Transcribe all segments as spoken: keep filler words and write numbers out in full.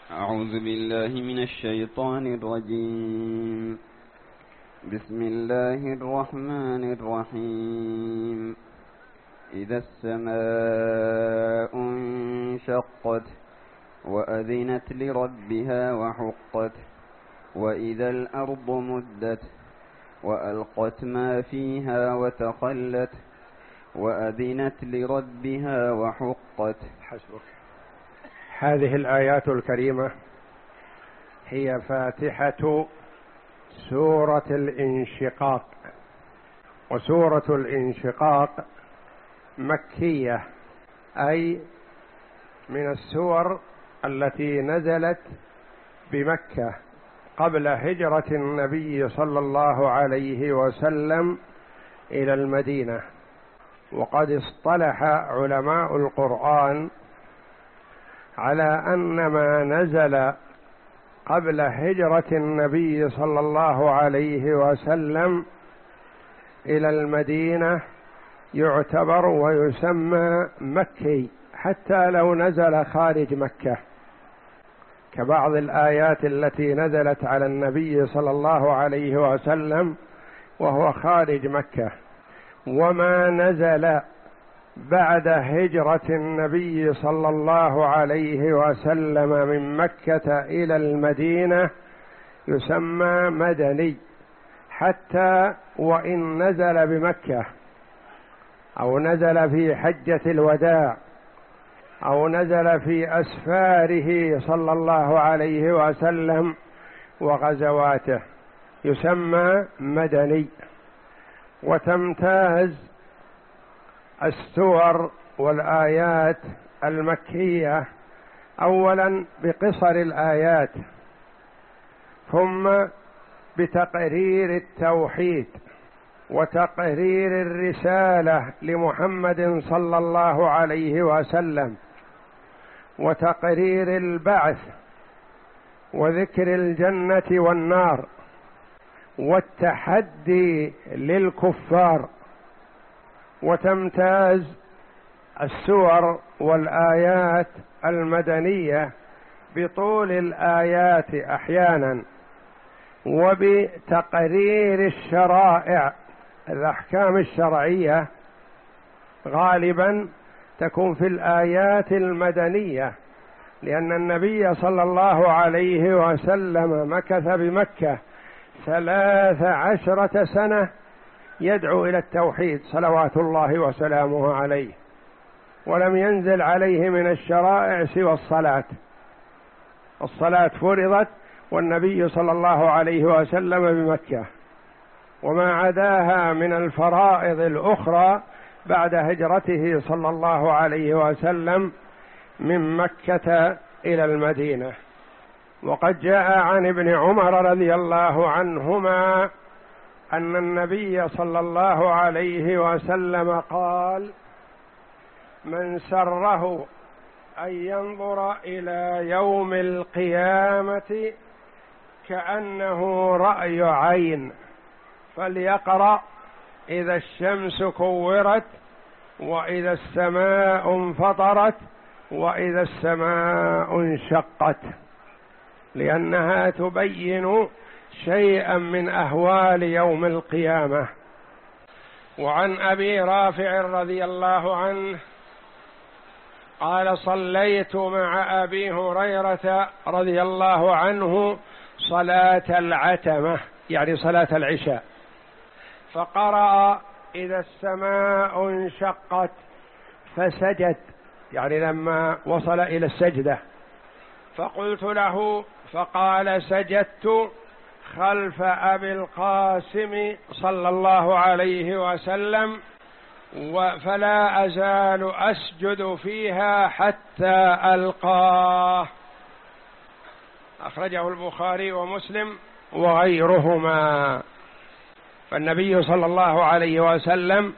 أعوذ بالله من الشيطان الرجيم. بسم الله الرحمن الرحيم. إذا السماء انشقت وأذنت لربها وحقت وإذا الأرض مدت وألقت ما فيها وتخلت وأذنت لربها وحقت. حسبك. هذه الآيات الكريمة هي فاتحة سورة الانشقاق، وسورة الانشقاق مكية، أي من السور التي نزلت بمكة قبل هجرة النبي صلى الله عليه وسلم إلى المدينة. وقد اصطلح علماء القرآن على أن ما نزل قبل هجرة النبي صلى الله عليه وسلم إلى المدينة يعتبر ويسمى مكي، حتى لو نزل خارج مكة، كبعض الآيات التي نزلت على النبي صلى الله عليه وسلم وهو خارج مكة. وما نزل بعد هجرة النبي صلى الله عليه وسلم من مكة إلى المدينة يسمى مدني، حتى وإن نزل بمكة أو نزل في حجة الوداع أو نزل في أسفاره صلى الله عليه وسلم وغزواته يسمى مدني. وتمتاز السور والآيات المكية أولا بقصر الآيات، ثم بتقرير التوحيد وتقرير الرسالة لمحمد صلى الله عليه وسلم، وتقرير البعث وذكر الجنة والنار والتحدي للكفار. وتمتاز السور والآيات المدنية بطول الآيات أحيانا، وبتقرير الشرائع. الأحكام الشرعية غالبا تكون في الآيات المدنية، لأن النبي صلى الله عليه وسلم مكث بمكة ثلاث عشرة سنة يدعو إلى التوحيد صلوات الله وسلامه عليه، ولم ينزل عليه من الشرائع سوى الصلاة. الصلاة فرضت والنبي صلى الله عليه وسلم بمكة، وما عداها من الفرائض الأخرى بعد هجرته صلى الله عليه وسلم من مكة إلى المدينة. وقد جاء عن ابن عمر رضي الله عنهما أن النبي صلى الله عليه وسلم قال: من سره أن ينظر إلى يوم القيامة كأنه رأي عين فليقرأ إذا الشمس كورت وإذا السماء انفطرت وإذا السماء انشقت، لأنها تبين شيئا من أهوال يوم القيامة. وعن أبي رافع رضي الله عنه قال: صليت مع أبي هريرة رضي الله عنه صلاة العتمة، يعني صلاة العشاء، فقرأ إذا السماء انشقت فسجد، يعني لما وصل إلى السجدة، فقلت له فقال: سجدت خلف أبي القاسم صلى الله عليه وسلم فلا أزال أسجد فيها حتى ألقاه. أخرجه البخاري ومسلم وغيرهما. فالنبي صلى الله عليه وسلم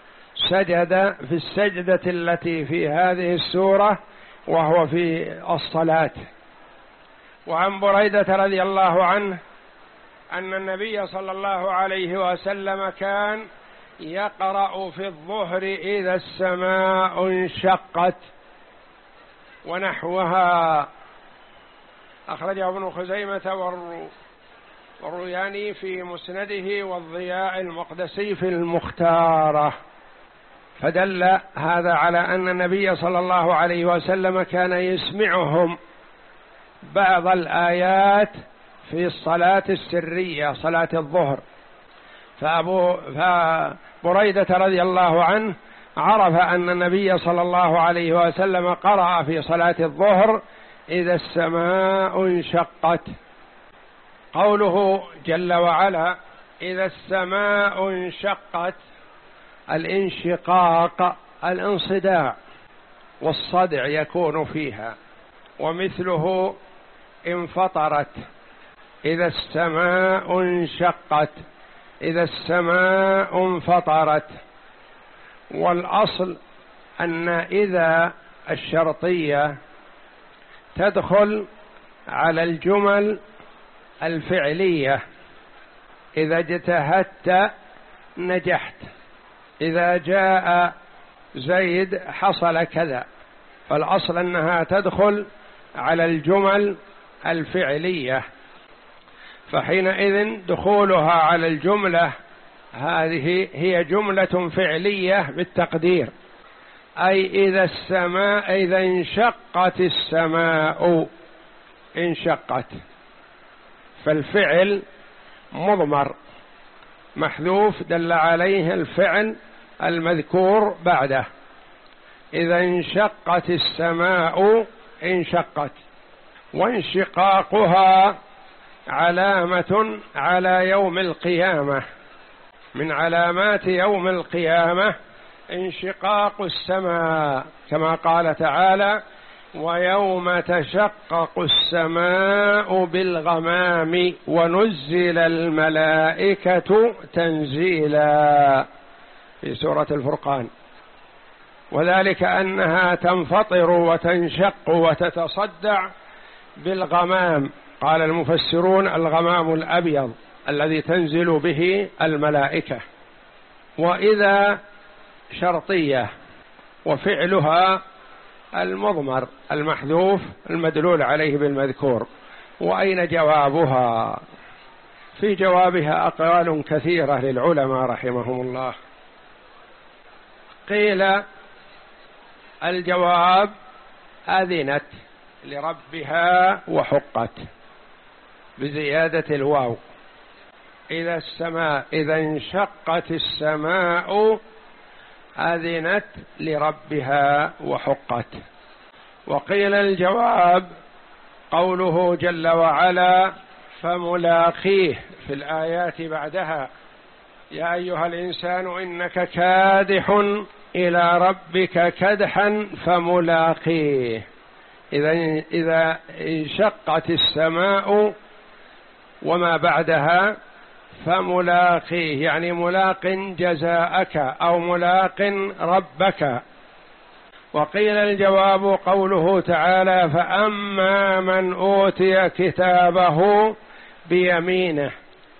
سجد في السجدة التي في هذه السورة وهو في الصلاة. وعن بريدة رضي الله عنه أن النبي صلى الله عليه وسلم كان يقرأ في الظهر إذا السماء انشقت ونحوها. أخرجه ابن خزيمة والروياني في مسنده والضياء المقدسي في المختارة. فدل هذا على أن النبي صلى الله عليه وسلم كان يسمعهم بعض الآيات في الصلاة السرية، صلاة الظهر. فأبو فبريدة رضي الله عنه عرف أن النبي صلى الله عليه وسلم قرأ في صلاة الظهر إذا السماء انشقت. قوله جل وعلا إذا السماء انشقت، الانشقاق الانصداع والصدع يكون فيها، ومثله انفطرت، إذا السماء انشقت، إذا السماء انفطرت. والأصل أن إذا الشرطية تدخل على الجمل الفعلية، إذا اجتهدت نجحت، إذا جاء زيد حصل كذا، فالأصل أنها تدخل على الجمل الفعلية. فحينئذ دخولها على الجملة هذه هي جملة فعلية بالتقدير، أي إذا السماء إذا انشقت السماء انشقت، فالفعل مضمر محذوف دل عليه الفعل المذكور بعده. إذا انشقت السماء انشقت، وانشقاقها علامة على يوم القيامة، من علامات يوم القيامة انشقاق السماء، كما قال تعالى ويوم تشقق السماء بالغمام ونزل الملائكة تنزيلا في سورة الفرقان. وذلك أنها تنفطر وتنشق وتتصدع بالغمام، قال المفسرون الغمام الأبيض الذي تنزل به الملائكة. وإذا شرطية وفعلها المضمر المحذوف المدلول عليه بالمذكور. وأين جوابها؟ في جوابها أقوال كثيرة للعلماء رحمهم الله. قيل الجواب أذنت لربها وحقت بزيادة الواو، إذا السماء إذا انشقت السماء أذنت لربها وحقت. وقيل الجواب قوله جل وعلا فملاقيه في الآيات بعدها يا أيها الإنسان إنك كادح إلى ربك كدحا فملاقيه. إذا إذا انشقت السماء وما بعدها فملاقيه، يعني ملاق جزاءك أو ملاق ربك. وقيل الجواب قوله تعالى فأما من أوتي كتابه بيمينه.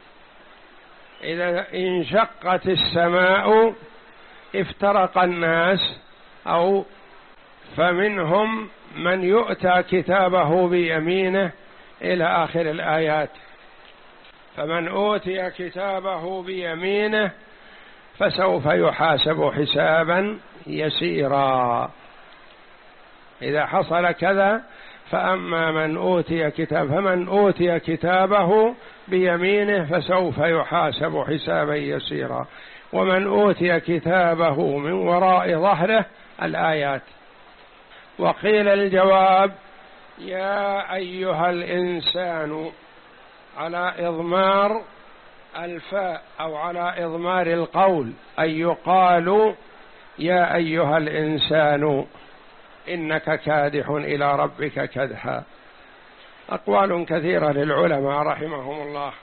إذا انشقت السماء افترق الناس، أو فمنهم من يؤتى كتابه بيمينه إلى آخر الآيات. فمن أوتي كتابه بيمينه فسوف يحاسب حسابا يسيرا. إذا حصل كذا فأما من أوتي كتاب فمن أوتي كتابه بيمينه فسوف يحاسب حسابا يسيرا، ومن أوتي كتابه من وراء ظهره الآيات. وقيل الجواب يا أيها الإنسان على إضمار الفاء أو على إضمار القول، أي يقال يا أيها الإنسان إنك كادح إلى ربك كدحا. أقوال كثيرة للعلماء رحمهم الله.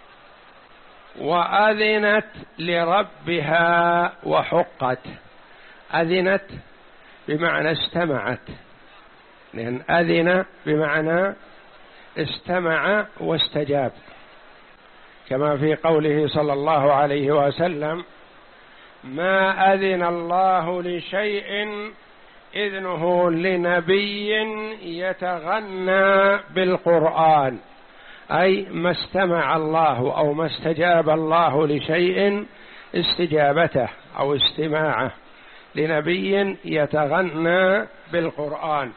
وأذنت لربها وحقت. أذنت بمعنى استمعت، لأن أذن بمعنى استمع واستجاب، كما في قوله صلى الله عليه وسلم ما أذن الله لشيء إذنه لنبي يتغنى بالقرآن، أي ما استمع الله أو ما استجاب الله لشيء استجابته أو استماعه لنبي يتغنى بالقرآن.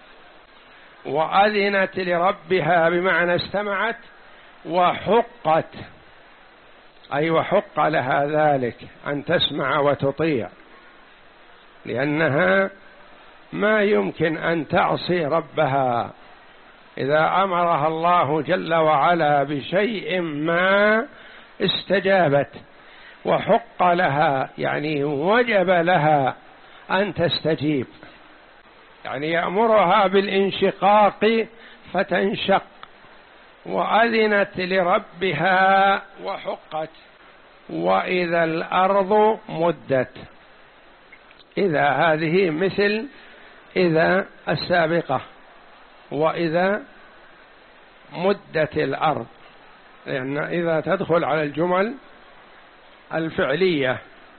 وأذنت لربها بمعنى استمعت، وحقت أي وحق لها ذلك أن تسمع وتطيع، لأنها ما يمكن أن تعصي ربها. إذا أمرها الله جل وعلا بشيء ما استجابت، وحق لها يعني وجب لها أن تستجيب، يعني يأمرها بالانشقاق فتنشق. وأذنت لربها وحقت. وإذا الأرض مدت، إذا هذه مثل إذا السابقة، وإذا مدت الأرض، لأن إذا تدخل على الجمل الفعلية.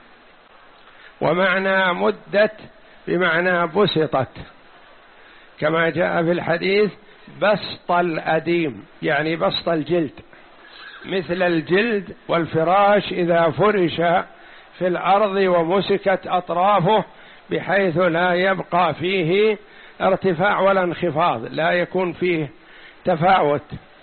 ومعنى مدت بمعنى بسطت، كما جاء في الحديث بسط الأديم، يعني بسط الجلد، مثل الجلد والفراش إذا فرش في الأرض ومسكت أطرافه بحيث لا يبقى فيه ارتفاع ولا انخفاض، لا يكون فيه تفاوت.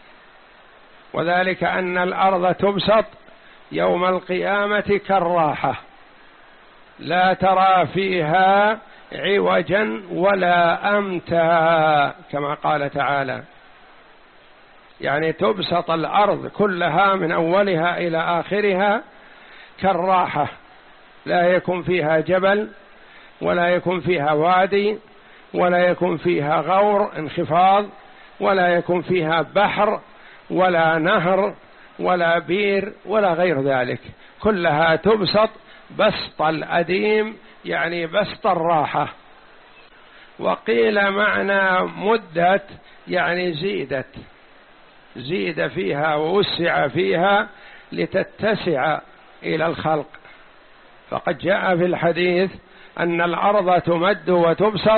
وذلك أن الأرض تبسط يوم القيامة كالراحة، لا ترى فيها عوجا ولا أمتا، كما قال تعالى، يعني تبسط الأرض كلها من أولها إلى آخرها كالراحة، لا يكون فيها جبل ولا يكون فيها وادي ولا يكون فيها غور انخفاض ولا يكون فيها بحر ولا نهر ولا بير ولا غير ذلك، كلها تبسط بسط الأديم، يعني بسط الراحة. وقيل معنى مدت يعني زيدت، زيد فيها ووسع فيها لتتسع إلى الخلق. فقد جاء في الحديث أن الأرض تمد وتبسط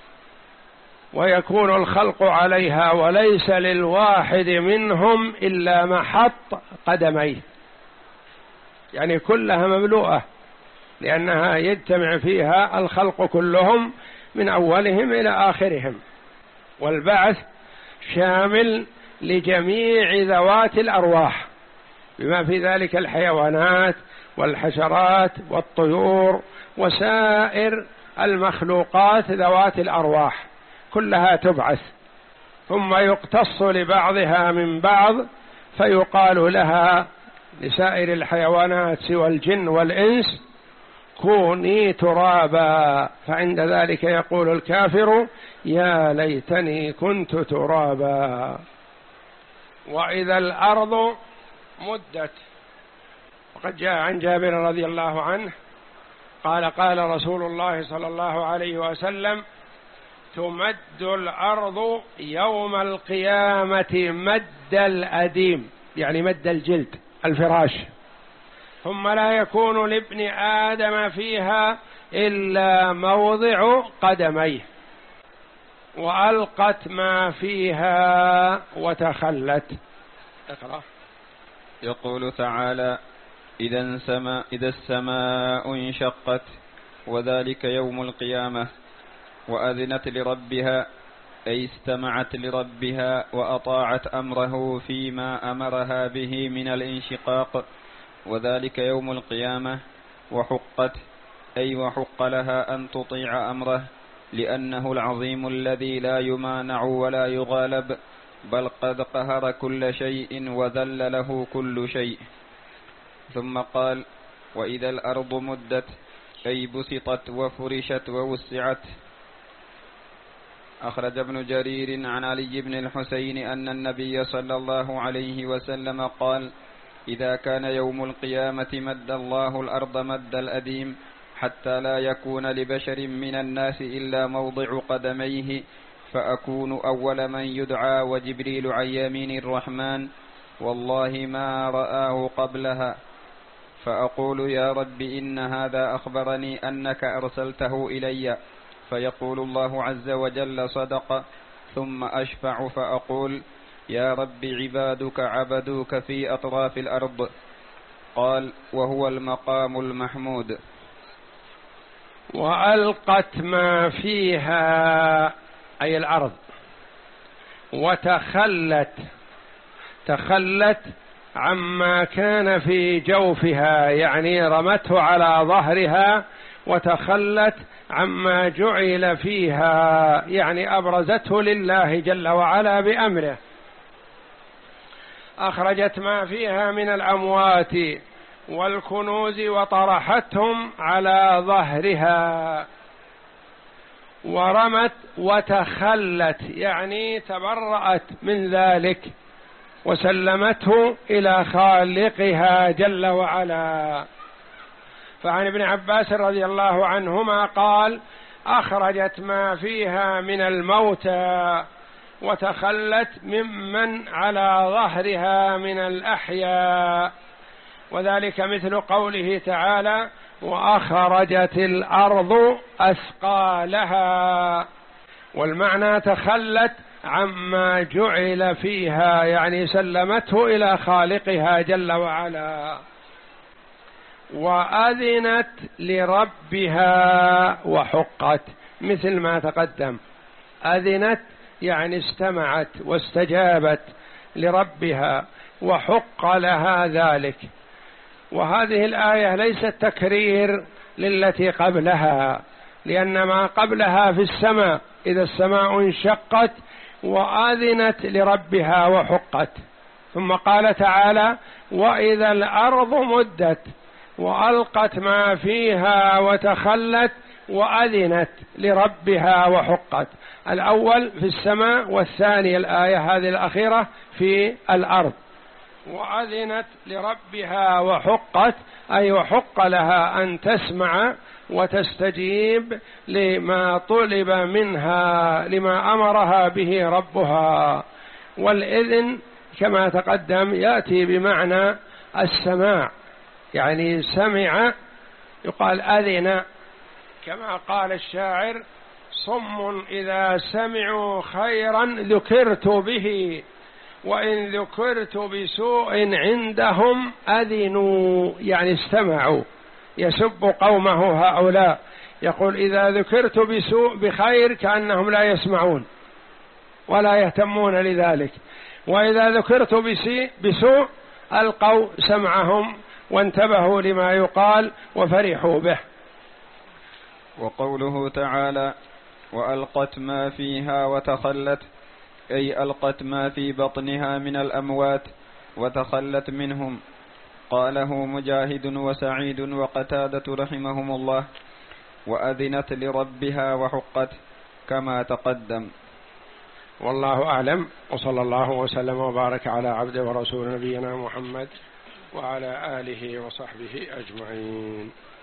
ويكون الخلق عليها، وليس للواحد منهم إلا محط قدميه، يعني كلها مملوءة، لأنها يجتمع فيها الخلق كلهم من أولهم إلى آخرهم. والبعث شامل لجميع ذوات الأرواح، بما في ذلك الحيوانات والحشرات والطيور وسائر المخلوقات ذوات الأرواح، كلها تبعث، ثم يقتص لبعضها من بعض فيقال لها لسائر الحيوانات سوى الجن والإنس كوني ترابا، فعند ذلك يقول الكافر يا ليتني كنت ترابا. وإذا الأرض مدت، وقد جاء عن جابر رضي الله عنه قال قال رسول الله صلى الله عليه وسلم تمد الأرض يوم القيامة مد الأديم، يعني مد الجلد الفراش، ثم لا يكون لابن آدم فيها إلا موضع قدميه، وألقت ما فيها وتخلت. اقرأ. يقول تعالى إذا السماء, إذا السماء انشقت وذلك يوم القيامة وأذنت لربها، أي استمعت لربها وأطاعت أمره فيما أمرها به من الانشقاق، وذلك يوم القيامة. وحقت، أي وحق لها أن تطيع أمره، لأنه العظيم الذي لا يمانع ولا يغالب، بل قد قهر كل شيء وذل له كل شيء. ثم قال وإذا الأرض مدت، أي بسطت وفرشت ووسعت. أخرج ابن جرير عن علي بن الحسين أن النبي صلى الله عليه وسلم قال إذا كان يوم القيامة مد الله الأرض مد الأديم، حتى لا يكون لبشر من الناس إلا موضع قدميه، فأكون أول من يدعى وجبريل عن يمين الرحمن، والله ما رآه قبلها، فأقول يا رب إن هذا أخبرني أنك أرسلته إلي، فيقول الله عز وجل صدق، ثم أشفع فأقول يا رب عبادك عبدوك في أطراف الأرض. قال وهو المقام المحمود. وألقت ما فيها أي الأرض، وتخلت، تخلت عما كان في جوفها، يعني رمته على ظهرها وتخلت عما جعل فيها، يعني أبرزته لله جل وعلا بأمره. أخرجت ما فيها من الأموات والكنوز وطرحتهم على ظهرها. ورمت وتخلت يعني تبرأت من ذلك وسلمته إلى خالقها جل وعلا. فعن ابن عباس رضي الله عنهما قال أخرجت ما فيها من الموتى وتخلت ممن على ظهرها من الأحياء، وذلك مثل قوله تعالى وأخرجت الأرض أثقالها، والمعنى تخلت عما جعل فيها، يعني سلمته إلى خالقها جل وعلا. وأذنت لربها وحقت، مثل ما تقدم، أذنت يعني استمعت واستجابت لربها وحق لها ذلك. وهذه الآية ليست تكرير للتي قبلها، لأن ما قبلها في السماء إذا السماء انشقت وآذنت لربها وحقت، ثم قال تعالى وإذا الأرض مدت وألقت ما فيها وتخلت وأذنت لربها وحقت. الأول في السماء، والثاني الآية هذه الأخيرة في الأرض. وأذنت لربها وحقت أي وحق لها أن تسمع وتستجيب لما طلب منها، لما أمرها به ربها. والإذن كما تقدم يأتي بمعنى السماع، يعني سمع، يقال أذن، كما قال الشاعر صم إذا سمعوا خيرا ذكرت به وإن ذكرت بسوء عندهم أذنوا، يعني استمعوا. يسب قومه هؤلاء، يقول إذا ذكرت بسوء بخير كأنهم لا يسمعون ولا يهتمون لذلك، وإذا ذكرت بسوء ألقوا سمعهم وانتبهوا لما يقال وفرحوا به. وقوله تعالى وألقت ما فيها وتخلت أي ألقت ما في بطنها من الأموات وتخلت منهم. قاله مجاهد وسعيد وقتادة رحمهم الله، وأذنت لربها وحقت كما تقدم. والله أعلم، وصلى الله وسلم وبارك على عبده ورسول نبينا محمد وعلى آله وصحبه أجمعين.